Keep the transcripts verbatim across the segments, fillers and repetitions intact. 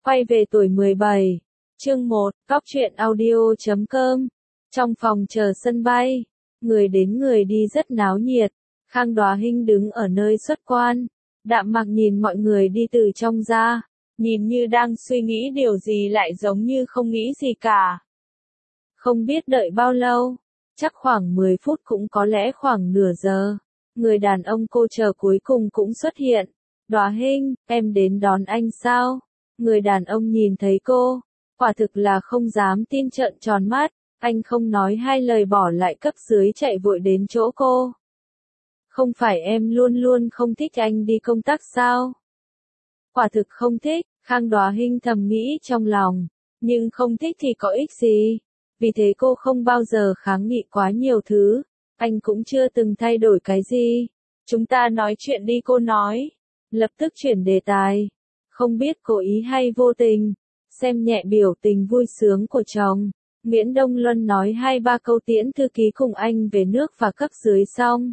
Quay về tuổi mười bảy. Chương một, Góc truyện audio chấm com. Trong phòng chờ sân bay, người đến người đi rất náo nhiệt. Khang Đoá Hinh đứng ở nơi xuất quan, đạm mạc nhìn mọi người đi từ trong ra, nhìn như đang suy nghĩ điều gì lại giống như không nghĩ gì cả. Không biết đợi bao lâu, chắc khoảng mười phút cũng có lẽ khoảng nửa giờ, người đàn ông cô chờ cuối cùng cũng xuất hiện. Đoá Hinh, em đến đón anh sao? Người đàn ông nhìn thấy cô, quả thực là không dám tin trợn tròn mắt, anh không nói hai lời bỏ lại cấp dưới chạy vội đến chỗ cô. Không phải em luôn luôn không thích anh đi công tác sao? Quả thực không thích, Khang Đoá Hinh thầm nghĩ trong lòng, nhưng không thích thì có ích gì, vì thế cô không bao giờ kháng nghị quá nhiều thứ, anh cũng chưa từng thay đổi cái gì. Chúng ta nói chuyện đi, cô nói, lập tức chuyển đề tài. Không biết cố ý hay vô tình, xem nhẹ biểu tình vui sướng của chồng, Nguyễn Đông Luân nói hai ba câu tiễn thư ký cùng anh về nước và cấp dưới xong.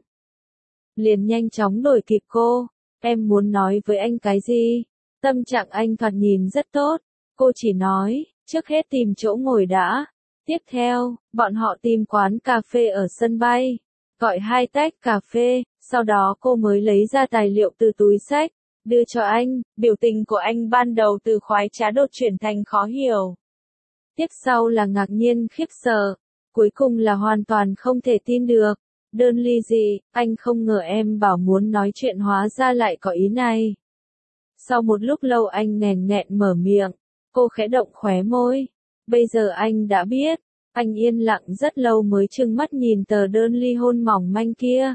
Liền nhanh chóng đuổi kịp cô, em muốn nói với anh cái gì? Tâm trạng anh thoạt nhìn rất tốt, cô chỉ nói, trước hết tìm chỗ ngồi đã. Tiếp theo, bọn họ tìm quán cà phê ở sân bay, gọi hai tách cà phê, sau đó cô mới lấy ra tài liệu từ túi xách, đưa cho anh. Biểu tình của anh ban đầu từ khoái trá đột chuyển thành khó hiểu. Tiếp sau là ngạc nhiên khiếp sợ, cuối cùng là hoàn toàn không thể tin được. Đơn ly gì, anh không ngờ em bảo muốn nói chuyện hóa ra lại có ý này. Sau một lúc lâu anh nghèn nghẹn mở miệng, cô khẽ động khóe môi. Bây giờ anh đã biết, anh yên lặng rất lâu mới trừng mắt nhìn tờ đơn ly hôn mỏng manh kia.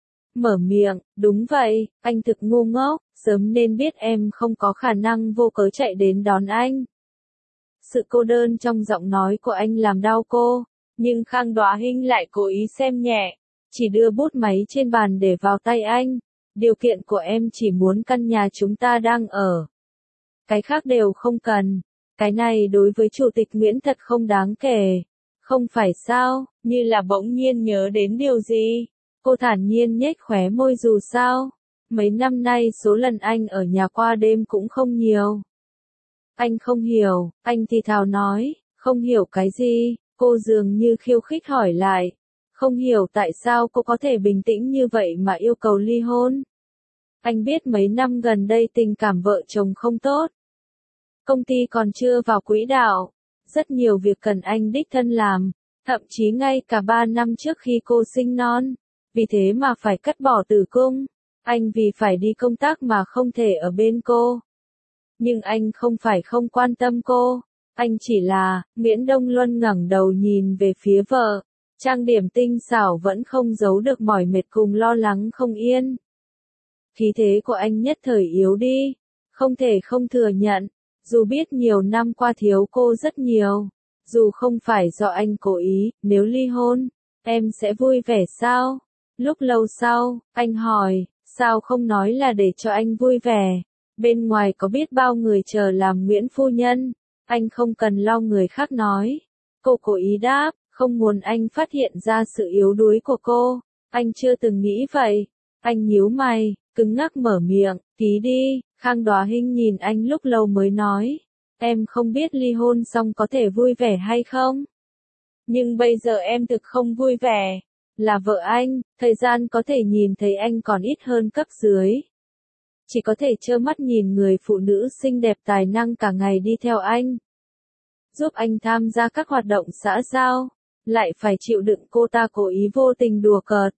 Mở miệng, đúng vậy, anh thực ngu ngốc, sớm nên biết em không có khả năng vô cớ chạy đến đón anh. Sự cô đơn trong giọng nói của anh làm đau cô, nhưng Khang Đoá Hinh lại cố ý xem nhẹ, chỉ đưa bút máy trên bàn để vào tay anh. Điều kiện của em chỉ muốn căn nhà chúng ta đang ở. Cái khác đều không cần. Cái này đối với Chủ tịch Nguyễn thật không đáng kể. Không phải sao, như là bỗng nhiên nhớ đến điều gì. Cô thản nhiên nhếch khóe môi dù sao. Mấy năm nay số lần anh ở nhà qua đêm cũng không nhiều. Anh không hiểu, anh thì thào nói, không hiểu cái gì, cô dường như khiêu khích hỏi lại. Không hiểu tại sao cô có thể bình tĩnh như vậy mà yêu cầu ly hôn. Anh biết mấy năm gần đây tình cảm vợ chồng không tốt. Công ty còn chưa vào quỹ đạo. Rất nhiều việc cần anh đích thân làm. Thậm chí ngay cả ba năm trước khi cô sinh non. Vì thế mà phải cắt bỏ tử cung. Anh vì phải đi công tác mà không thể ở bên cô. Nhưng anh không phải không quan tâm cô. Anh chỉ là, Nguyễn Đông Luân ngẩng đầu nhìn về phía vợ. Trang điểm tinh xảo vẫn không giấu được mỏi mệt cùng lo lắng không yên. Khí thế của anh nhất thời yếu đi, không thể không thừa nhận, dù biết nhiều năm qua thiếu cô rất nhiều, dù không phải do anh cố ý, nếu ly hôn, em sẽ vui vẻ sao? Lúc lâu sau, anh hỏi, sao không nói là để cho anh vui vẻ, bên ngoài có biết bao người chờ làm Nguyễn phu nhân, anh không cần lo người khác nói. Cô cố ý đáp, không muốn anh phát hiện ra sự yếu đuối của cô, anh chưa từng nghĩ vậy. Anh nhíu mày, cứng ngắc mở miệng, ký đi. Khang Đoá Hinh nhìn anh lúc lâu mới nói, em không biết ly hôn xong có thể vui vẻ hay không? Nhưng bây giờ em thực không vui vẻ. Là vợ anh, thời gian có thể nhìn thấy anh còn ít hơn cấp dưới. Chỉ có thể trơ mắt nhìn người phụ nữ xinh đẹp tài năng cả ngày đi theo anh. Giúp anh tham gia các hoạt động xã giao, lại phải chịu đựng cô ta cố ý vô tình đùa cợt.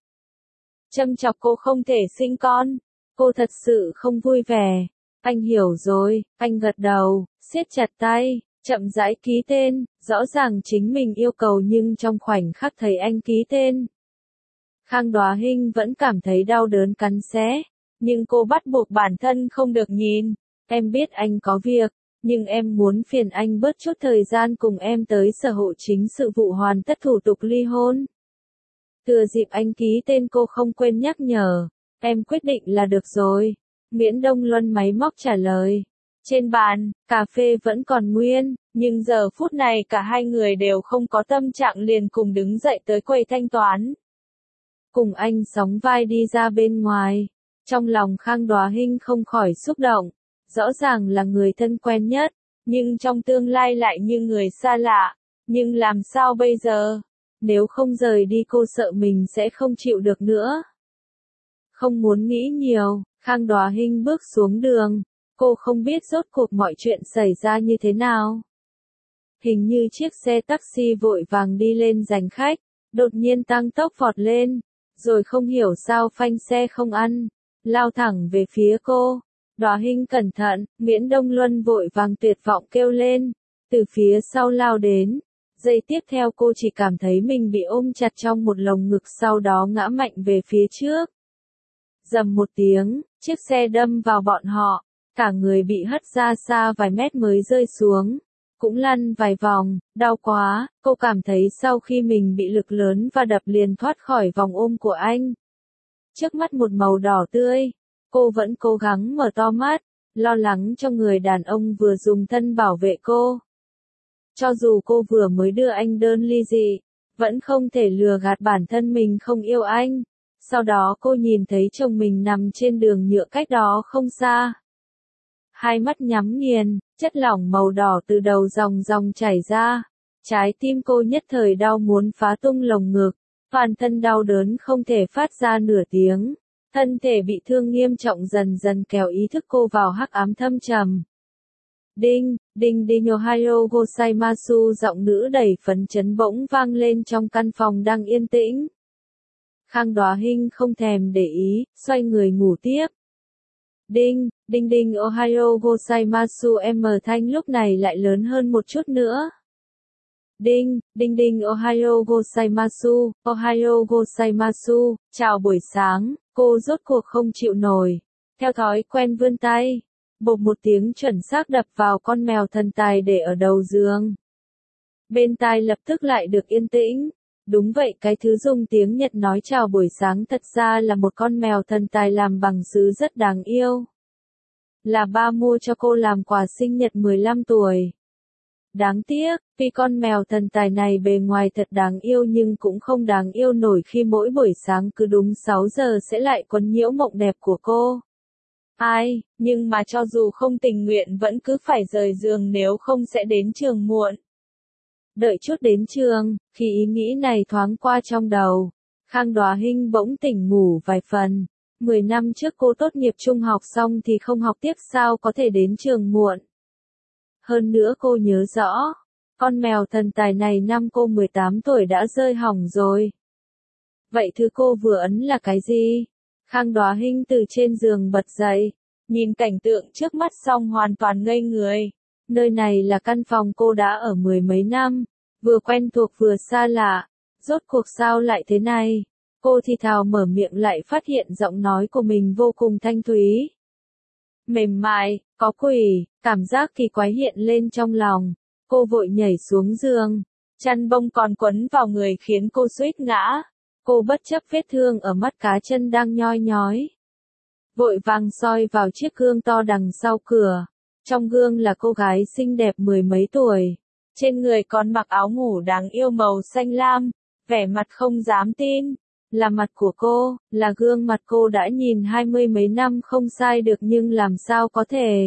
Châm chọc cô không thể sinh con. Cô thật sự không vui vẻ. Anh hiểu rồi, anh gật đầu, siết chặt tay, chậm rãi ký tên, rõ ràng chính mình yêu cầu nhưng trong khoảnh khắc thấy anh ký tên. Khang Đoá Hinh vẫn cảm thấy đau đớn cắn xé, nhưng cô bắt buộc bản thân không được nhìn. Em biết anh có việc, nhưng em muốn phiền anh bớt chút thời gian cùng em tới Sở Hộ Chính sự vụ hoàn tất thủ tục ly hôn. Thừa dịp anh ký tên cô không quên nhắc nhở, em quyết định là được rồi. Nguyễn Đông Luân máy móc trả lời. Trên bàn, cà phê vẫn còn nguyên, nhưng giờ phút này cả hai người đều không có tâm trạng liền cùng đứng dậy tới quầy thanh toán. Cùng anh sóng vai đi ra bên ngoài, trong lòng Khang Đoá Hinh không khỏi xúc động, rõ ràng là người thân quen nhất, nhưng trong tương lai lại như người xa lạ. Nhưng làm sao bây giờ? Nếu không rời đi cô sợ mình sẽ không chịu được nữa. Không muốn nghĩ nhiều, Khang Đoá Hinh bước xuống đường. Cô không biết rốt cuộc mọi chuyện xảy ra như thế nào. Hình như chiếc xe taxi vội vàng đi lên giành khách, đột nhiên tăng tốc vọt lên, rồi không hiểu sao phanh xe không ăn, lao thẳng về phía cô. Đoá Hinh cẩn thận, Nguyễn Đông Luân vội vàng tuyệt vọng kêu lên, từ phía sau lao đến. Giây tiếp theo cô chỉ cảm thấy mình bị ôm chặt trong một lồng ngực, sau đó ngã mạnh về phía trước. Rầm một tiếng, chiếc xe đâm vào bọn họ, cả người bị hất ra xa vài mét mới rơi xuống, cũng lăn vài vòng, đau quá, cô cảm thấy sau khi mình bị lực lớn và đập liền thoát khỏi vòng ôm của anh. Trước mắt một màu đỏ tươi, cô vẫn cố gắng mở to mắt, lo lắng cho người đàn ông vừa dùng thân bảo vệ cô. Cho dù cô vừa mới đưa anh đơn ly dị, vẫn không thể lừa gạt bản thân mình không yêu anh. Sau đó cô nhìn thấy chồng mình nằm trên đường nhựa cách đó không xa. Hai mắt nhắm nghiền, chất lỏng màu đỏ từ đầu dòng dòng chảy ra. Trái tim cô nhất thời đau muốn phá tung lồng ngực, toàn thân đau đớn không thể phát ra nửa tiếng. Thân thể bị thương nghiêm trọng dần dần kéo ý thức cô vào hắc ám thâm trầm. Đinh, đinh đinh Ohio Gosaimasu, giọng nữ đầy phấn chấn bỗng vang lên trong căn phòng đang yên tĩnh. Khang Đoá Hinh không thèm để ý, xoay người ngủ tiếp. Đinh, đinh đinh Ohio Gosaimasu, em thanh lúc này lại lớn hơn một chút nữa. Đinh, đinh đinh Ohio Gosaimasu, Ohio Gosaimasu, chào buổi sáng, cô rốt cuộc không chịu nổi. Theo thói quen vươn tay, bộp một tiếng chuẩn xác đập vào con mèo thần tài để ở đầu giường. Bên tai lập tức lại được yên tĩnh. Đúng vậy, cái thứ dùng tiếng Nhật nói chào buổi sáng thật ra là một con mèo thần tài làm bằng sứ rất đáng yêu. Là ba mua cho cô làm quà sinh nhật mười lăm tuổi. Đáng tiếc, vì con mèo thần tài này bề ngoài thật đáng yêu nhưng cũng không đáng yêu nổi khi mỗi buổi sáng cứ đúng sáu giờ sẽ lại quấn nhiễu mộng đẹp của cô. Ai, nhưng mà cho dù không tình nguyện vẫn cứ phải rời giường nếu không sẽ đến trường muộn. Đợi chút đến trường, khi ý nghĩ này thoáng qua trong đầu, Khang Đoá Hinh bỗng tỉnh ngủ vài phần. Mười năm trước cô tốt nghiệp trung học xong thì không học tiếp, sao có thể đến trường muộn. Hơn nữa cô nhớ rõ, con mèo thần tài này năm cô mười tám tuổi đã rơi hỏng rồi. Vậy thứ cô vừa ấn là cái gì? Khang Đoá Hinh từ trên giường bật dậy, nhìn cảnh tượng trước mắt xong hoàn toàn ngây người. Nơi này là căn phòng cô đã ở mười mấy năm, vừa quen thuộc vừa xa lạ, rốt cuộc sao lại thế này? Cô thì thào mở miệng lại phát hiện giọng nói của mình vô cùng thanh thúy. Mềm mại, có quỷ, cảm giác kỳ quái hiện lên trong lòng. Cô vội nhảy xuống giường, chăn bông còn quấn vào người khiến cô suýt ngã. Cô bất chấp vết thương ở mắt cá chân đang nhoi nhói, vội vàng soi vào chiếc gương to đằng sau cửa. Trong gương là cô gái xinh đẹp mười mấy tuổi, trên người còn mặc áo ngủ đáng yêu màu xanh lam, vẻ mặt không dám tin. Là mặt của cô, là gương mặt cô đã nhìn hai mươi mấy năm không sai được, nhưng làm sao có thể?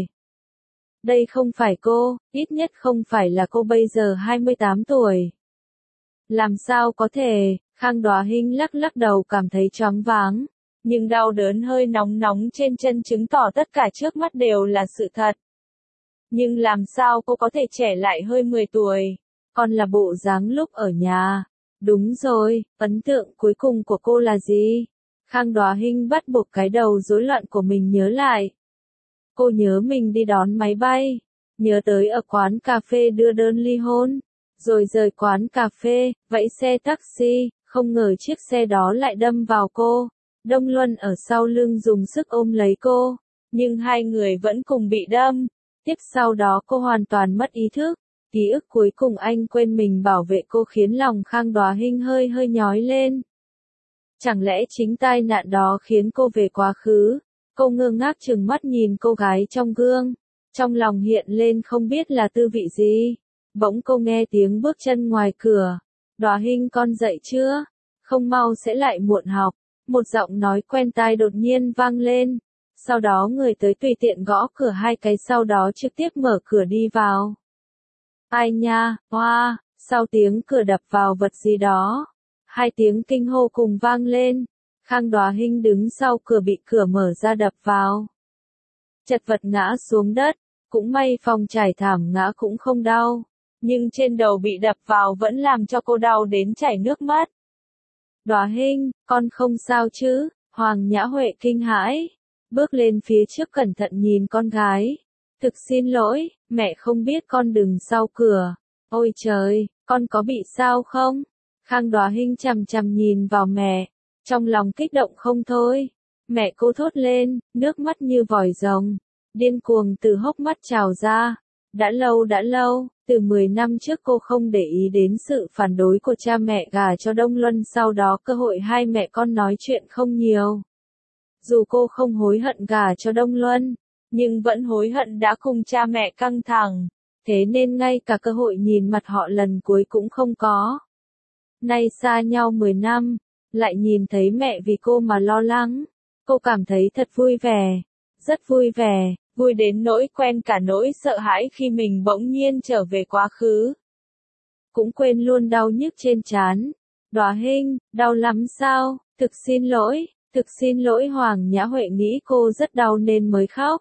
Đây không phải cô, ít nhất không phải là cô bây giờ hai mươi tám tuổi. Làm sao có thể? Khang Đoá Hinh lắc lắc đầu cảm thấy choáng váng, nhưng đau đớn hơi nóng nóng trên chân chứng tỏ tất cả trước mắt đều là sự thật. Nhưng làm sao cô có thể trẻ lại hơi mười tuổi, còn là bộ dáng lúc ở nhà. Đúng rồi, ấn tượng cuối cùng của cô là gì? Khang Đoá Hinh bắt buộc cái đầu rối loạn của mình nhớ lại. Cô nhớ mình đi đón máy bay, nhớ tới ở quán cà phê đưa đơn ly hôn, rồi rời quán cà phê, vẫy xe taxi, không ngờ chiếc xe đó lại đâm vào cô. Đông Luân ở sau lưng dùng sức ôm lấy cô, nhưng hai người vẫn cùng bị đâm. Tiếp sau đó cô hoàn toàn mất ý thức. Ký ức cuối cùng anh quên mình bảo vệ cô khiến lòng Khang Đoá Hinh hơi hơi nhói lên. Chẳng lẽ chính tai nạn đó khiến cô về quá khứ? Cô ngơ ngác trừng mắt nhìn cô gái trong gương, trong lòng hiện lên không biết là tư vị gì. Bỗng cô nghe tiếng bước chân ngoài cửa. Đoá Hinh con dậy chưa? Không mau sẽ lại muộn học. Một giọng nói quen tai đột nhiên vang lên. Sau đó người tới tùy tiện gõ cửa hai cái sau đó trực tiếp mở cửa đi vào. Ai nha, hoa, sau tiếng cửa đập vào vật gì đó. Hai tiếng kinh hô cùng vang lên. Khang Đoá Hinh đứng sau cửa bị cửa mở ra đập vào. Chật vật ngã xuống đất. Cũng may phòng trải thảm ngã cũng không đau. Nhưng trên đầu bị đập vào vẫn làm cho cô đau đến chảy nước mắt. Đoá Hinh, con không sao chứ? Hoàng Nhã Huệ kinh hãi. Bước lên phía trước cẩn thận nhìn con gái. Thực xin lỗi, mẹ không biết con đứng sau cửa. Ôi trời, con có bị sao không? Khang Đoá Hinh chằm chằm nhìn vào mẹ. Trong lòng kích động không thôi. Mẹ cô thốt lên, nước mắt như vòi rồng. Điên cuồng từ hốc mắt trào ra. Đã lâu đã lâu, từ mười năm trước cô không để ý đến sự phản đối của cha mẹ gả cho Đông Luân, sau đó cơ hội hai mẹ con nói chuyện không nhiều. Dù cô không hối hận gả cho Đông Luân, nhưng vẫn hối hận đã cùng cha mẹ căng thẳng, thế nên ngay cả cơ hội nhìn mặt họ lần cuối cũng không có. Nay xa nhau mười năm, lại nhìn thấy mẹ vì cô mà lo lắng, cô cảm thấy thật vui vẻ, rất vui vẻ. Vui đến nỗi quen cả nỗi sợ hãi khi mình bỗng nhiên trở về quá khứ. Cũng quên luôn đau nhức trên trán. Đoá Hinh, đau lắm sao? Thực xin lỗi, thực xin lỗi. Hoàng Nhã Huệ nghĩ cô rất đau nên mới khóc.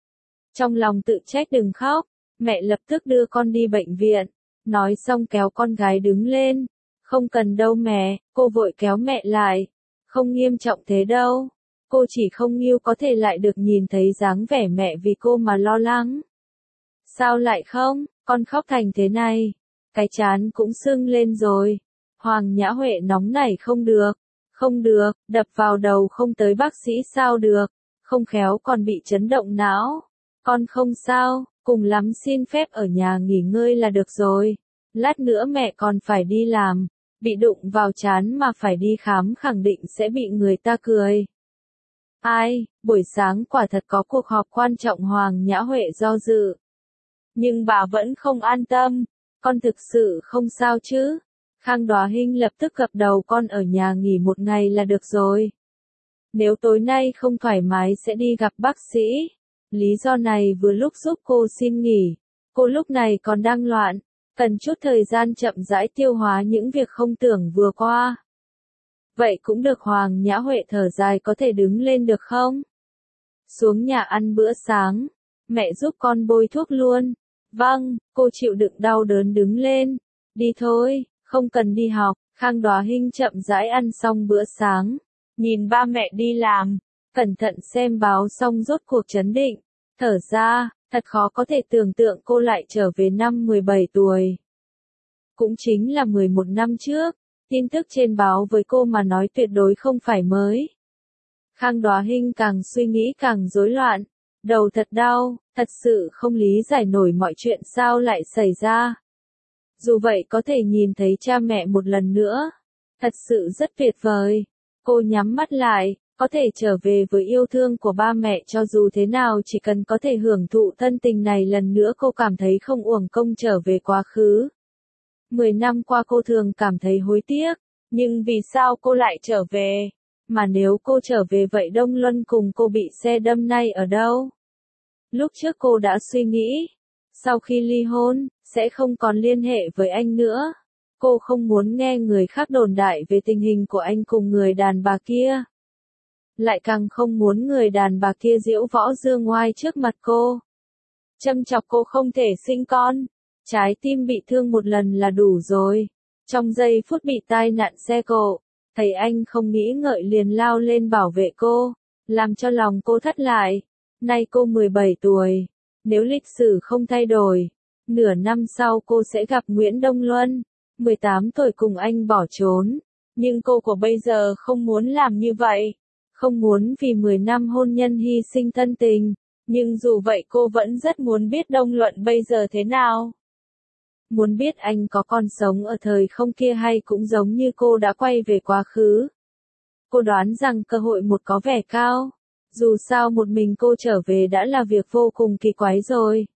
Trong lòng tự trách đừng khóc, mẹ lập tức đưa con đi bệnh viện. Nói xong kéo con gái đứng lên. Không cần đâu mẹ, cô vội kéo mẹ lại. Không nghiêm trọng thế đâu. Cô chỉ không nghiêu có thể lại được nhìn thấy dáng vẻ mẹ vì cô mà lo lắng. Sao lại không, con khóc thành thế này. Cái trán cũng sưng lên rồi. Hoàng Nhã Huệ nóng nảy không được. Không được, đập vào đầu không tới bác sĩ sao được. Không khéo còn bị chấn động não. Con không sao, cùng lắm xin phép ở nhà nghỉ ngơi là được rồi. Lát nữa mẹ còn phải đi làm. Bị đụng vào trán mà phải đi khám khẳng định sẽ bị người ta cười. Ai, buổi sáng quả thật có cuộc họp quan trọng. Hoàng Nhã Huệ do dự. Nhưng bà vẫn không an tâm. Con thực sự không sao chứ? Khang Đoá Hinh lập tức gập đầu, con ở nhà nghỉ một ngày là được rồi. Nếu tối nay không thoải mái sẽ đi gặp bác sĩ. Lý do này vừa lúc giúp cô xin nghỉ. Cô lúc này còn đang loạn. Cần chút thời gian chậm rãi tiêu hóa những việc không tưởng vừa qua. Vậy cũng được. Hoàng Nhã Huệ thở dài, có thể đứng lên được không? Xuống nhà ăn bữa sáng. Mẹ giúp con bôi thuốc luôn. Vâng, cô chịu đựng đau đớn đứng lên. Đi thôi, không cần đi học. Khang Đoá Hinh chậm rãi ăn xong bữa sáng. Nhìn ba mẹ đi làm. Cẩn thận xem báo xong rốt cuộc trấn định. Thở ra, thật khó có thể tưởng tượng cô lại trở về năm mười bảy tuổi. Cũng chính là mười một năm trước. Tin tức trên báo với cô mà nói tuyệt đối không phải mới. Khang Đoá Hinh càng suy nghĩ càng rối loạn. Đầu thật đau, thật sự không lý giải nổi mọi chuyện sao lại xảy ra. Dù vậy có thể nhìn thấy cha mẹ một lần nữa. Thật sự rất tuyệt vời. Cô nhắm mắt lại, có thể trở về với yêu thương của ba mẹ cho dù thế nào, chỉ cần có thể hưởng thụ thân tình này lần nữa cô cảm thấy không uổng công trở về quá khứ. Mười năm qua cô thường cảm thấy hối tiếc, nhưng vì sao cô lại trở về? Mà nếu cô trở về vậy Đông Luân cùng cô bị xe đâm nay ở đâu? Lúc trước cô đã suy nghĩ, sau khi ly hôn, sẽ không còn liên hệ với anh nữa. Cô không muốn nghe người khác đồn đại về tình hình của anh cùng người đàn bà kia. Lại càng không muốn người đàn bà kia diễu võ dương ngoai trước mặt cô. Châm chọc cô không thể sinh con. Trái tim bị thương một lần là đủ rồi. Trong giây phút bị tai nạn xe cộ, thấy anh không nghĩ ngợi liền lao lên bảo vệ cô, làm cho lòng cô thắt lại. Nay cô mười bảy tuổi, nếu lịch sử không thay đổi, nửa năm sau cô sẽ gặp Nguyễn Đông Luân, mười tám tuổi cùng anh bỏ trốn. Nhưng cô của bây giờ không muốn làm như vậy, không muốn vì mười năm hôn nhân hy sinh thân tình, nhưng dù vậy cô vẫn rất muốn biết Đông Luân bây giờ thế nào. Muốn biết anh có còn sống ở thời không kia hay cũng giống như cô đã quay về quá khứ. Cô đoán rằng cơ hội một có vẻ cao. Dù sao một mình cô trở về đã là việc vô cùng kỳ quái rồi.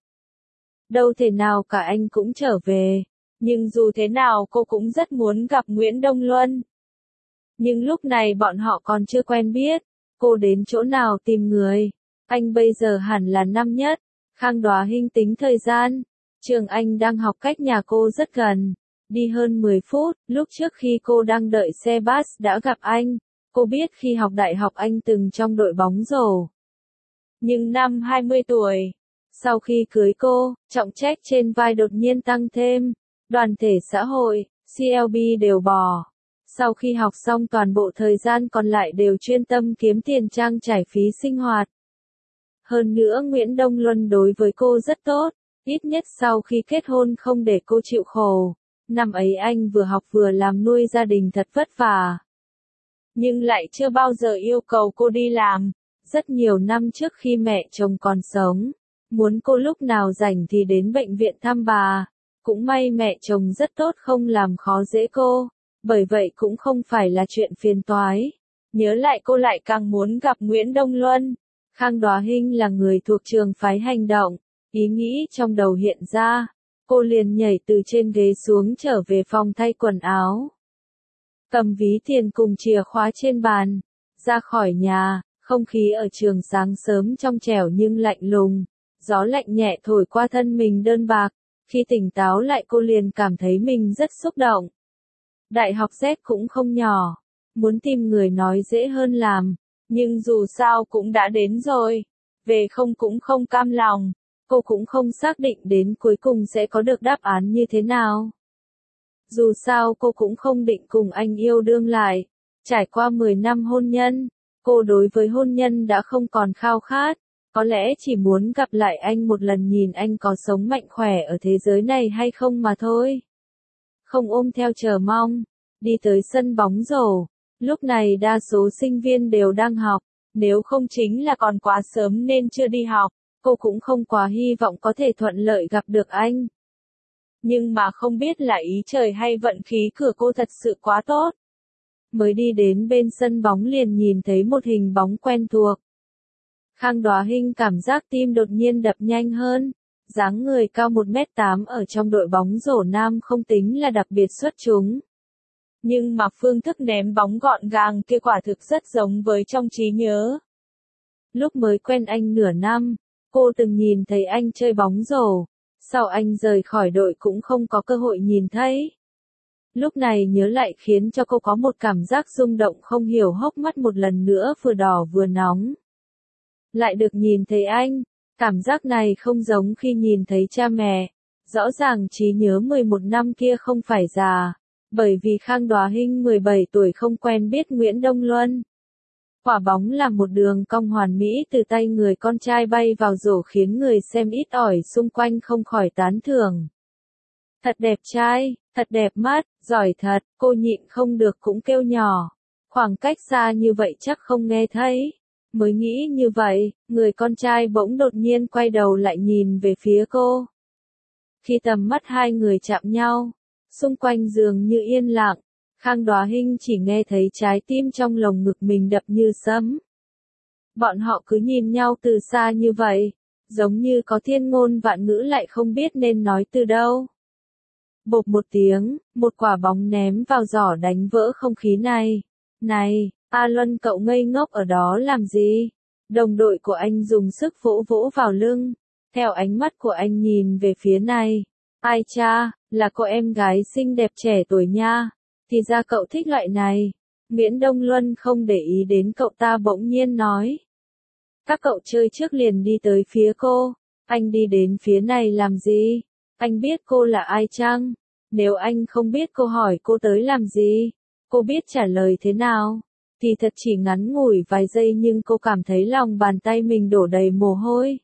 Đâu thể nào cả anh cũng trở về. Nhưng dù thế nào cô cũng rất muốn gặp Nguyễn Đông Luân. Nhưng lúc này bọn họ còn chưa quen biết. Cô đến chỗ nào tìm người. Anh bây giờ hẳn là năm nhất. Khang Đoá Hinh tính thời gian. Trường anh đang học cách nhà cô rất gần. Đi hơn mười phút, lúc trước khi cô đang đợi xe bus đã gặp anh. Cô biết khi học đại học anh từng trong đội bóng rổ. Nhưng năm hai mươi tuổi, sau khi cưới cô, trọng trách trên vai đột nhiên tăng thêm. Đoàn thể xã hội, xê lờ bê đều bỏ. Sau khi học xong toàn bộ thời gian còn lại đều chuyên tâm kiếm tiền trang trải phí sinh hoạt. Hơn nữa Nguyễn Đông Luân đối với cô rất tốt, ít nhất sau khi kết hôn không để cô chịu khổ. Năm ấy anh vừa học vừa làm nuôi gia đình thật vất vả. Nhưng lại chưa bao giờ yêu cầu cô đi làm. Rất nhiều năm trước khi mẹ chồng còn sống, muốn cô lúc nào rảnh thì đến bệnh viện thăm bà. Cũng may mẹ chồng rất tốt không làm khó dễ cô, bởi vậy cũng không phải là chuyện phiền toái. Nhớ lại cô lại càng muốn gặp Nguyễn Đông Luân. Khang Đoá Hinh là người thuộc trường phái hành động, ý nghĩ trong đầu hiện ra, cô liền nhảy từ trên ghế xuống trở về phòng thay quần áo. Cầm ví tiền cùng chìa khóa trên bàn, ra khỏi nhà, không khí ở trường sáng sớm trong trẻo nhưng lạnh lùng, gió lạnh nhẹ thổi qua thân mình đơn bạc, khi tỉnh táo lại cô liền cảm thấy mình rất xúc động. Đại học Z cũng không nhỏ, muốn tìm người nói dễ hơn làm, nhưng dù sao cũng đã đến rồi, về không cũng không cam lòng, cô cũng không xác định đến cuối cùng sẽ có được đáp án như thế nào. Dù sao cô cũng không định cùng anh yêu đương lại, trải qua mười năm hôn nhân, cô đối với hôn nhân đã không còn khao khát, có lẽ chỉ muốn gặp lại anh một lần nhìn anh có sống mạnh khỏe ở thế giới này hay không mà thôi. Không ôm theo chờ mong, đi tới sân bóng rổ, lúc này đa số sinh viên đều đang học, nếu không chính là còn quá sớm nên chưa đi học, cô cũng không quá hy vọng có thể thuận lợi gặp được anh. Nhưng mà không biết là ý trời hay vận khí của cô thật sự quá tốt. Mới đi đến bên sân bóng liền nhìn thấy một hình bóng quen thuộc. Khang Đoá Hinh cảm giác tim đột nhiên đập nhanh hơn, dáng người cao một mét tám ở trong đội bóng rổ nam không tính là đặc biệt xuất chúng. Nhưng mà phương thức ném bóng gọn gàng kia quả thực rất giống với trong trí nhớ. Lúc mới quen anh nửa năm, cô từng nhìn thấy anh chơi bóng rổ, sau anh rời khỏi đội cũng không có cơ hội nhìn thấy. Lúc này nhớ lại khiến cho cô có một cảm giác rung động không hiểu, hốc mắt một lần nữa vừa đỏ vừa nóng. Lại được nhìn thấy anh, cảm giác này không giống khi nhìn thấy cha mẹ. Rõ ràng trí nhớ mười một năm kia không phải già, bởi vì Khang Đoá Hinh mười bảy tuổi không quen biết Nguyễn Đông Luân. Quả bóng là một đường cong hoàn mỹ từ tay người con trai bay vào rổ khiến người xem ít ỏi xung quanh không khỏi tán thưởng. Thật đẹp trai, thật đẹp mắt, giỏi thật, cô nhịn không được cũng kêu nhỏ. Khoảng cách xa như vậy chắc không nghe thấy. Mới nghĩ như vậy, người con trai bỗng đột nhiên quay đầu lại nhìn về phía cô. Khi tầm mắt hai người chạm nhau, xung quanh dường như yên lặng, Khang Đoá Hinh chỉ nghe thấy trái tim trong lồng ngực mình đập như sấm. Bọn họ cứ nhìn nhau từ xa như vậy, giống như có thiên ngôn vạn ngữ lại không biết nên nói từ đâu. Bộp một tiếng, một quả bóng ném vào giỏ đánh vỡ không khí này. Này, A Luân cậu ngây ngốc ở đó làm gì? Đồng đội của anh dùng sức vỗ vỗ vào lưng, theo ánh mắt của anh nhìn về phía này. Ai cha, là cô em gái xinh đẹp trẻ tuổi nha, thì ra cậu thích loại này. Nguyễn Đông Luân không để ý đến cậu ta bỗng nhiên nói. Các cậu chơi trước liền đi tới phía cô, anh đi đến phía này làm gì? Anh biết cô là ai chăng? Nếu anh không biết cô hỏi cô tới làm gì, cô biết trả lời thế nào? Thì thật chỉ ngắn ngủi vài giây nhưng cô cảm thấy lòng bàn tay mình đổ đầy mồ hôi.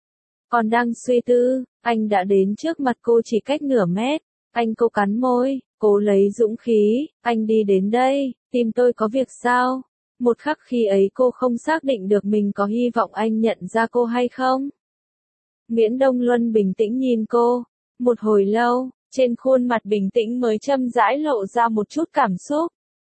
Còn đang suy tư, anh đã đến trước mặt cô chỉ cách nửa mét. Anh cô cắn môi, cố lấy dũng khí, anh đi đến đây, tìm tôi có việc sao? Một khắc khi ấy cô không xác định được mình có hy vọng anh nhận ra cô hay không. Nguyễn Đông Luân bình tĩnh nhìn cô, một hồi lâu, trên khuôn mặt bình tĩnh mới chậm rãi lộ ra một chút cảm xúc.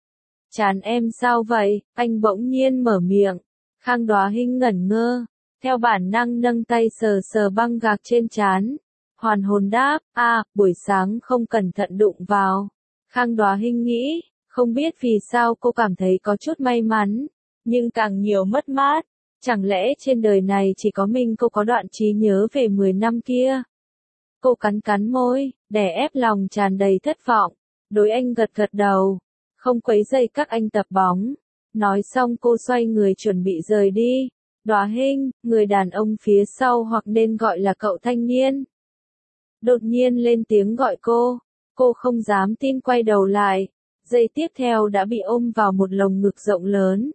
Chán em sao vậy? Anh bỗng nhiên mở miệng. Khang Đoá Hinh ngẩn ngơ, theo bản năng nâng tay sờ sờ băng gạc trên trán. Hoàn hồn đáp, a, à, buổi sáng không cẩn thận đụng vào. Khang Đoá Hinh nghĩ, không biết vì sao cô cảm thấy có chút may mắn, nhưng càng nhiều mất mát. Chẳng lẽ trên đời này chỉ có mình cô có đoạn trí nhớ về mười năm kia? Cô cắn cắn môi, đè ép lòng tràn đầy thất vọng. Đối anh gật gật đầu. Không quấy rầy các anh tập bóng. Nói xong cô xoay người chuẩn bị rời đi. Đóa Hinh, người đàn ông phía sau hoặc nên gọi là cậu thanh niên. Đột nhiên lên tiếng gọi cô. Cô không dám tin quay đầu lại. Giây tiếp theo đã bị ôm vào một lồng ngực rộng lớn.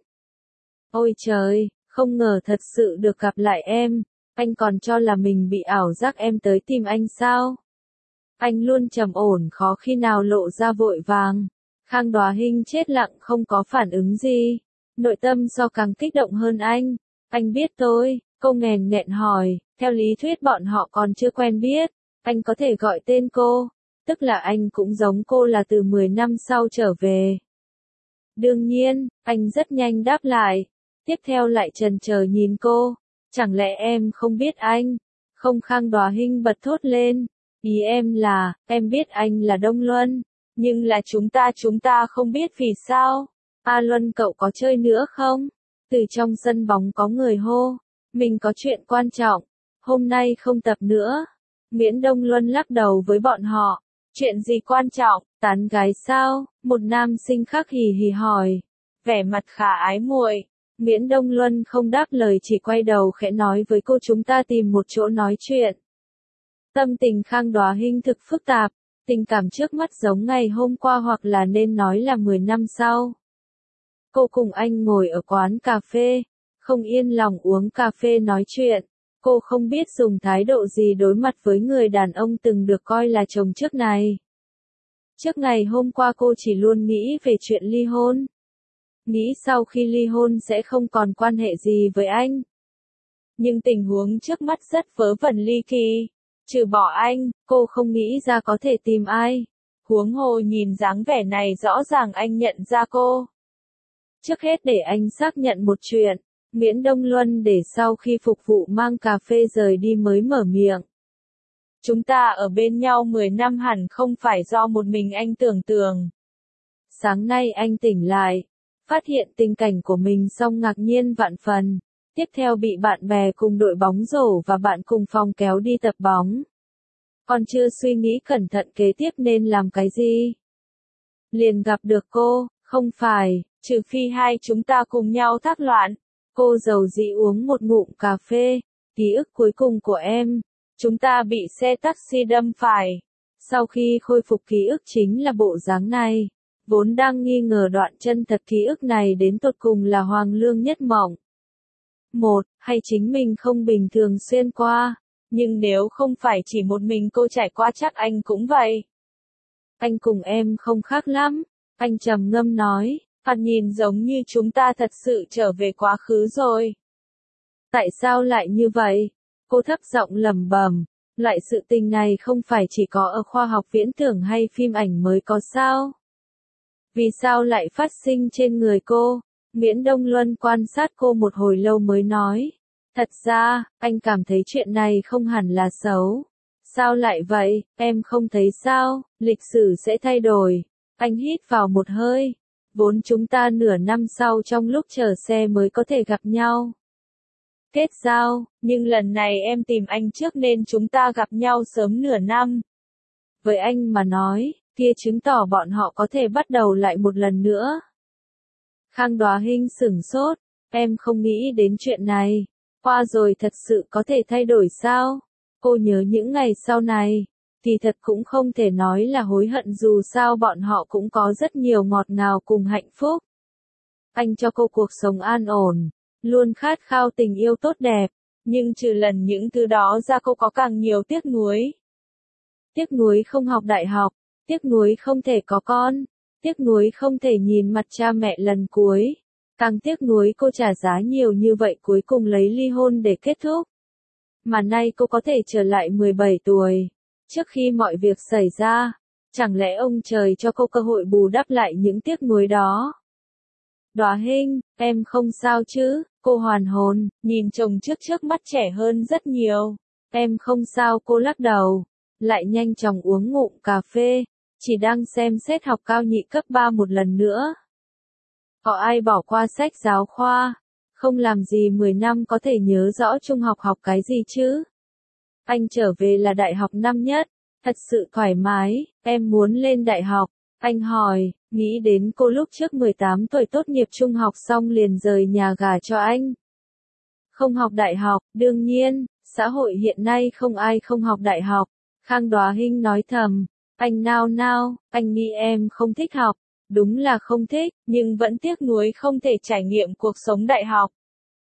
Ôi trời, không ngờ thật sự được gặp lại em. Anh còn cho là mình bị ảo giác em tới tìm anh sao? Anh luôn trầm ổn khó khi nào lộ ra vội vàng. Khang Đóa Hinh chết lặng không có phản ứng gì. Nội tâm do càng kích động hơn anh. Anh biết tôi, cô nghèn nghẹn hỏi, theo lý thuyết bọn họ còn chưa quen biết. Anh có thể gọi tên cô, tức là anh cũng giống cô là từ mười năm sau trở về. Đương nhiên, anh rất nhanh đáp lại. Tiếp theo lại chần chờ nhìn cô. Chẳng lẽ em không biết anh? Không, Khang Đóa Hinh bật thốt lên. Ý em là, em biết anh là Đông Luân. Nhưng là chúng ta chúng ta không biết vì sao. A Luân cậu có chơi nữa không? Từ trong sân bóng có người hô. Mình có chuyện quan trọng. Hôm nay không tập nữa. Miễn Đông Luân lắc đầu với bọn họ. Chuyện gì quan trọng? Tán gái sao? Một nam sinh khác hì hì hỏi. Vẻ mặt khá ái muội. Miễn Đông Luân không đáp lời chỉ quay đầu khẽ nói với cô chúng ta tìm một chỗ nói chuyện. Tâm tình Khang Đóa Hinh thực phức tạp. Tình cảm trước mắt giống ngày hôm qua hoặc là nên nói là mười năm sau. Cô cùng anh ngồi ở quán cà phê. Không yên lòng uống cà phê nói chuyện. Cô không biết dùng thái độ gì đối mặt với người đàn ông từng được coi là chồng trước này. Trước ngày hôm qua cô chỉ luôn nghĩ về chuyện ly hôn. Nghĩ sau khi ly hôn sẽ không còn quan hệ gì với anh. Nhưng tình huống trước mắt rất vớ vẩn ly kỳ. Trừ bỏ anh, cô không nghĩ ra có thể tìm ai. Huống hồ nhìn dáng vẻ này rõ ràng anh nhận ra cô. Trước hết để anh xác nhận một chuyện. Miễn Đông Luân để sau khi phục vụ mang cà phê rời đi mới mở miệng. Chúng ta ở bên nhau mười năm hẳn không phải do một mình anh tưởng tượng. Sáng nay anh tỉnh lại. Phát hiện tình cảnh của mình xong ngạc nhiên vạn phần. Tiếp theo bị bạn bè cùng đội bóng rổ và bạn cùng phòng kéo đi tập bóng. Còn chưa suy nghĩ cẩn thận kế tiếp nên làm cái gì. Liền gặp được cô, không phải, trừ phi hai chúng ta cùng nhau thác loạn. Cô dầu dĩ uống một ngụm cà phê. Ký ức cuối cùng của em. Chúng ta bị xe taxi đâm phải. Sau khi khôi phục ký ức chính là bộ dáng này. Vốn đang nghi ngờ đoạn chân thật ký ức này đến tột cùng là Hoàng Lương Nhất Mộng. Một, hay chính mình không bình thường xuyên qua. Nhưng nếu không phải chỉ một mình cô trải qua chắc anh cũng vậy. Anh cùng em không khác lắm. Anh trầm ngâm nói. Thoạt nhìn giống như chúng ta thật sự trở về quá khứ rồi. Tại sao lại như vậy? Cô thấp giọng lẩm bẩm. Loại sự tình này không phải chỉ có ở khoa học viễn tưởng hay phim ảnh mới có sao? Vì sao lại phát sinh trên người cô? Miễn Đông Luân quan sát cô một hồi lâu mới nói. Thật ra, anh cảm thấy chuyện này không hẳn là xấu. Sao lại vậy, em không thấy sao, lịch sử sẽ thay đổi. Anh hít vào một hơi. Vốn chúng ta nửa năm sau trong lúc chờ xe mới có thể gặp nhau. Kết giao, nhưng lần này em tìm anh trước nên chúng ta gặp nhau sớm nửa năm. Với anh mà nói, kia chứng tỏ bọn họ có thể bắt đầu lại một lần nữa. Khang Đóa Hinh sửng sốt, em không nghĩ đến chuyện này. Qua rồi thật sự có thể thay đổi sao? Cô nhớ những ngày sau này. Thì thật cũng không thể nói là hối hận dù sao bọn họ cũng có rất nhiều ngọt ngào cùng hạnh phúc. Anh cho cô cuộc sống an ổn, luôn khát khao tình yêu tốt đẹp, nhưng trừ lần những thứ đó ra cô có càng nhiều tiếc nuối. Tiếc nuối không học đại học, tiếc nuối không thể có con, tiếc nuối không thể nhìn mặt cha mẹ lần cuối. Càng tiếc nuối cô trả giá nhiều như vậy cuối cùng lấy ly hôn để kết thúc. Mà nay cô có thể trở lại mười bảy tuổi. Trước khi mọi việc xảy ra, chẳng lẽ ông trời cho cô cơ hội bù đắp lại những tiếc nuối đó? Đóa Hinh, em không sao chứ? Cô hoàn hồn, nhìn chồng trước trước mắt trẻ hơn rất nhiều. Em không sao, cô lắc đầu. Lại nhanh chóng uống ngụm cà phê. Chỉ đang xem xét học cao nhị cấp ba một lần nữa. Có ai bỏ qua sách giáo khoa? Không làm gì mười năm có thể nhớ rõ trung học học cái gì chứ. Anh trở về là đại học năm nhất, thật sự thoải mái, em muốn lên đại học. Anh hỏi, nghĩ đến cô lúc trước mười tám tuổi tốt nghiệp trung học xong liền rời nhà gả cho anh. Không học đại học, đương nhiên, xã hội hiện nay không ai không học đại học. Khang Đoá Hinh nói thầm, anh nao nao, anh nghĩ em không thích học. Đúng là không thích, nhưng vẫn tiếc nuối không thể trải nghiệm cuộc sống đại học.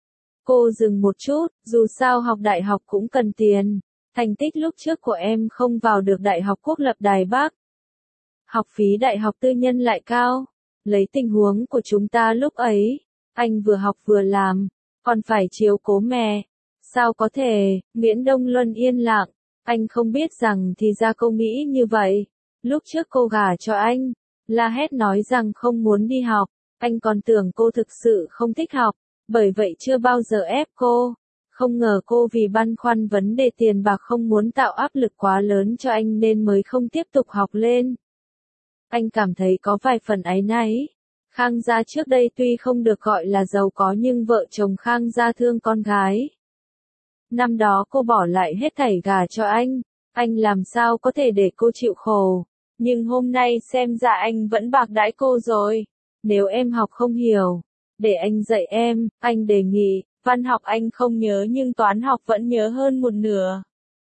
Cô dừng một chút, dù sao học đại học cũng cần tiền. Thành tích lúc trước của em không vào được Đại học Quốc lập Đài Bắc. Học phí đại học tư nhân lại cao. Lấy tình huống của chúng ta lúc ấy, anh vừa học vừa làm, còn phải chiếu cố mẹ. Sao có thể, Nguyễn Đông Luân yên lặng, anh không biết rằng thì ra cô nghĩ như vậy. Lúc trước cô gả cho anh, la hét nói rằng không muốn đi học, anh còn tưởng cô thực sự không thích học, bởi vậy chưa bao giờ ép cô. Không ngờ cô vì băn khoăn vấn đề tiền bạc không muốn tạo áp lực quá lớn cho anh nên mới không tiếp tục học lên. Anh cảm thấy có vài phần áy náy. Khang gia trước đây tuy không được gọi là giàu có nhưng vợ chồng Khang gia thương con gái. Năm đó cô bỏ lại hết thảy gả cho anh, anh làm sao có thể để cô chịu khổ. Nhưng hôm nay xem ra anh vẫn bạc đãi cô rồi. Nếu em học không hiểu, để anh dạy em, anh đề nghị, văn học anh không nhớ nhưng toán học vẫn nhớ hơn một nửa.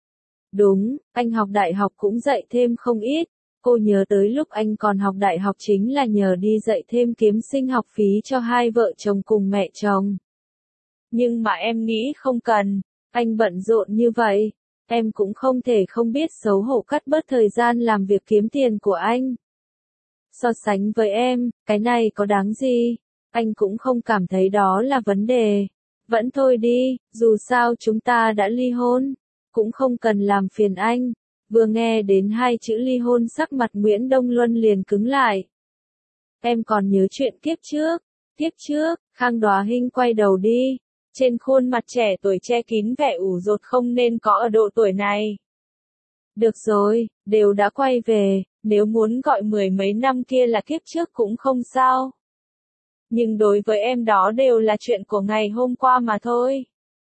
Đúng, anh học đại học cũng dạy thêm không ít. Cô nhớ tới lúc anh còn học đại học chính là nhờ đi dạy thêm kiếm sinh học phí cho hai vợ chồng cùng mẹ chồng. Nhưng mà em nghĩ không cần, anh bận rộn như vậy. Em cũng không thể không biết xấu hổ cắt bớt thời gian làm việc kiếm tiền của anh. So sánh với em, cái này có đáng gì? Anh cũng không cảm thấy đó là vấn đề. Vẫn thôi đi, dù sao chúng ta đã ly hôn. Cũng không cần làm phiền anh. Vừa nghe đến hai chữ ly hôn sắc mặt Nguyễn Đông Luân liền cứng lại. Em còn nhớ chuyện kiếp trước. Kiếp trước, Khang Đoá Hinh quay đầu đi. Trên khuôn mặt trẻ tuổi che kín vẻ ủ rột không nên có ở độ tuổi này. Được rồi, đều đã quay về, nếu muốn gọi mười mấy năm kia là kiếp trước cũng không sao. Nhưng đối với em đó đều là chuyện của ngày hôm qua mà thôi.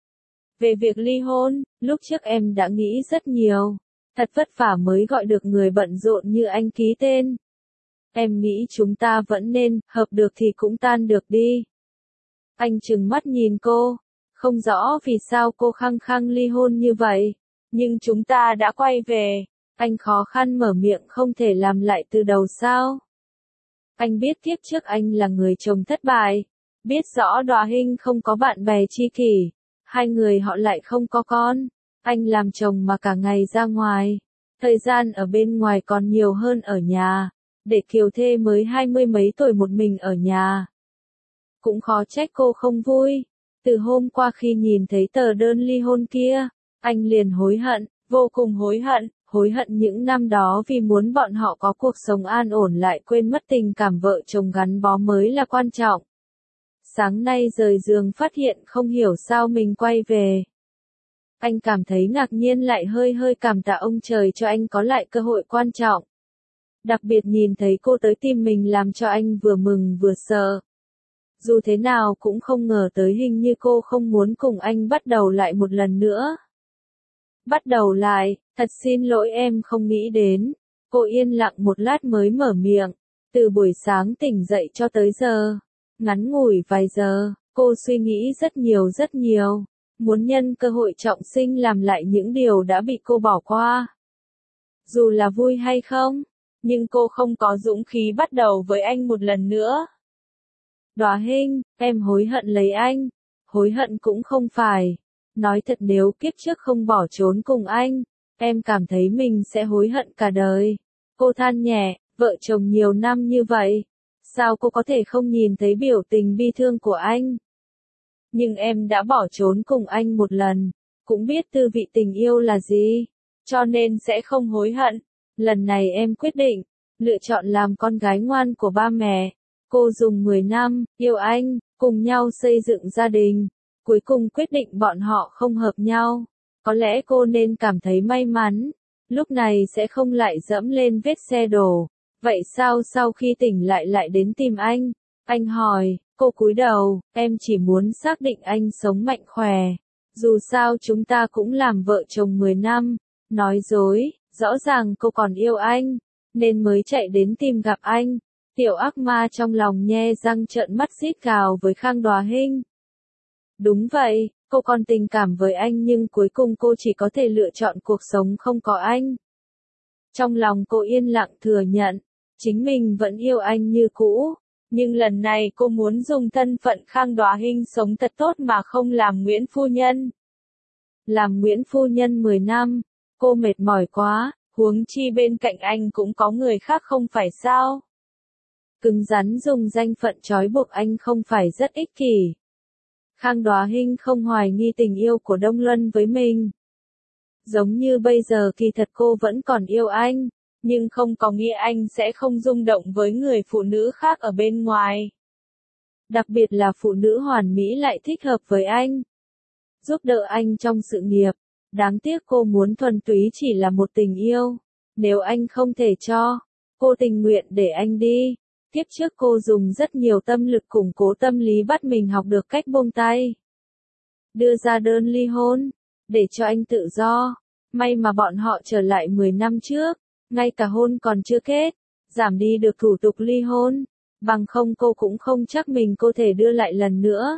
Về việc ly hôn, lúc trước em đã nghĩ rất nhiều. Thật vất vả mới gọi được người bận rộn như anh ký tên. Em nghĩ chúng ta vẫn nên, hợp được thì cũng tan được đi. Anh trừng mắt nhìn cô, không rõ vì sao cô khăng khăng ly hôn như vậy. Nhưng chúng ta đã quay về, anh khó khăn mở miệng không thể làm lại từ đầu sao. Anh biết kiếp trước anh là người chồng thất bại, biết rõ Đoá Hinh không có bạn bè tri kỷ, hai người họ lại không có con. Anh làm chồng mà cả ngày ra ngoài, thời gian ở bên ngoài còn nhiều hơn ở nhà, để kiều thê mới hai mươi mấy tuổi một mình ở nhà. Cũng khó trách cô không vui, từ hôm qua khi nhìn thấy tờ đơn ly hôn kia, anh liền hối hận, vô cùng hối hận, hối hận những năm đó vì muốn bọn họ có cuộc sống an ổn lại quên mất tình cảm vợ chồng gắn bó mới là quan trọng. Sáng nay rời giường phát hiện không hiểu sao mình quay về. Anh cảm thấy ngạc nhiên lại hơi hơi cảm tạ ông trời cho anh có lại cơ hội quan trọng. Đặc biệt nhìn thấy cô tới tìm mình làm cho anh vừa mừng vừa sợ. Dù thế nào cũng không ngờ tới hình như cô không muốn cùng anh bắt đầu lại một lần nữa. Bắt đầu lại, thật xin lỗi em không nghĩ đến. Cô yên lặng một lát mới mở miệng. Từ buổi sáng tỉnh dậy cho tới giờ, ngắn ngủi vài giờ, cô suy nghĩ rất nhiều rất nhiều. Muốn nhân cơ hội trọng sinh làm lại những điều đã bị cô bỏ qua. Dù là vui hay không, nhưng cô không có dũng khí bắt đầu với anh một lần nữa. Đoá Hinh, em hối hận lấy anh. Hối hận cũng không phải. Nói thật nếu kiếp trước không bỏ trốn cùng anh, em cảm thấy mình sẽ hối hận cả đời. Cô than nhẹ, vợ chồng nhiều năm như vậy. Sao cô có thể không nhìn thấy biểu tình bi thương của anh? Nhưng em đã bỏ trốn cùng anh một lần, cũng biết tư vị tình yêu là gì, cho nên sẽ không hối hận. Lần này em quyết định, lựa chọn làm con gái ngoan của ba mẹ. Cô dùng mười năm, yêu anh, cùng nhau xây dựng gia đình. Cuối cùng quyết định bọn họ không hợp nhau. Có lẽ cô nên cảm thấy may mắn. Lúc này sẽ không lại dẫm lên vết xe đổ. Vậy sao sau khi tỉnh lại lại đến tìm anh? Anh hỏi, cô Cô cúi đầu, em chỉ muốn xác định anh sống mạnh khỏe. Dù sao chúng ta cũng làm vợ chồng mười năm. Nói dối, rõ ràng cô còn yêu anh, nên mới chạy đến tìm gặp anh. Tiểu ác ma trong lòng nhe răng trợn mắt rít gào với Khang Đoá Hinh. Đúng vậy, cô còn tình cảm với anh nhưng cuối cùng cô chỉ có thể lựa chọn cuộc sống không có anh. Trong lòng cô yên lặng thừa nhận, chính mình vẫn yêu anh như cũ. Nhưng lần này cô muốn dùng thân phận Khang Đoá Hinh sống thật tốt mà không làm Nguyễn Phu Nhân. Làm Nguyễn Phu Nhân mười năm, cô mệt mỏi quá, huống chi bên cạnh anh cũng có người khác không phải sao. Cứng rắn dùng danh phận trói buộc anh không phải rất ích kỷ. Khang Đoá Hinh không hoài nghi tình yêu của Đông Luân với mình. Giống như bây giờ kỳ thật cô vẫn còn yêu anh, nhưng không có nghĩa anh sẽ không rung động với người phụ nữ khác ở bên ngoài. Đặc biệt là phụ nữ hoàn mỹ lại thích hợp với anh. Giúp đỡ anh trong sự nghiệp. Đáng tiếc cô muốn thuần túy chỉ là một tình yêu. Nếu anh không thể cho, cô tình nguyện để anh đi. Tiếp trước cô dùng rất nhiều tâm lực củng cố tâm lý bắt mình học được cách buông tay. Đưa ra đơn ly hôn, để cho anh tự do. May mà bọn họ trở lại mười năm trước, ngay cả hôn còn chưa kết, giảm đi được thủ tục ly hôn. Bằng không cô cũng không chắc mình có thể đưa lại lần nữa.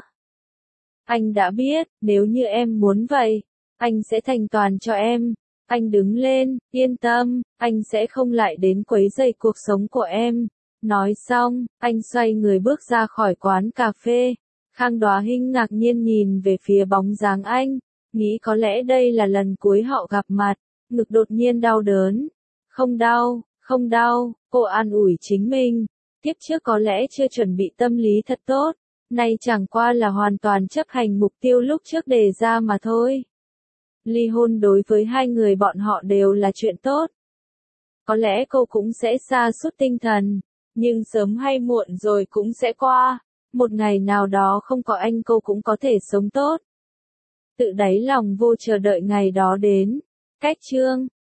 Anh đã biết, nếu như em muốn vậy, anh sẽ thành toàn cho em. Anh đứng lên, yên tâm, anh sẽ không lại đến quấy rầy cuộc sống của em. Nói xong, anh xoay người bước ra khỏi quán cà phê. Khang Đoá Hinh ngạc nhiên nhìn về phía bóng dáng anh, nghĩ có lẽ đây là lần cuối họ gặp mặt, ngực đột nhiên đau đớn. Không đau, không đau, cô an ủi chính mình. Tiếp trước có lẽ chưa chuẩn bị tâm lý thật tốt, nay chẳng qua là hoàn toàn chấp hành mục tiêu lúc trước đề ra mà thôi. Ly hôn đối với hai người bọn họ đều là chuyện tốt. Có lẽ cô cũng sẽ sa sút tinh thần, nhưng sớm hay muộn rồi cũng sẽ qua. Một ngày nào đó không có anh cô cũng có thể sống tốt. Tự đáy lòng vô chờ đợi ngày đó đến. Cách chương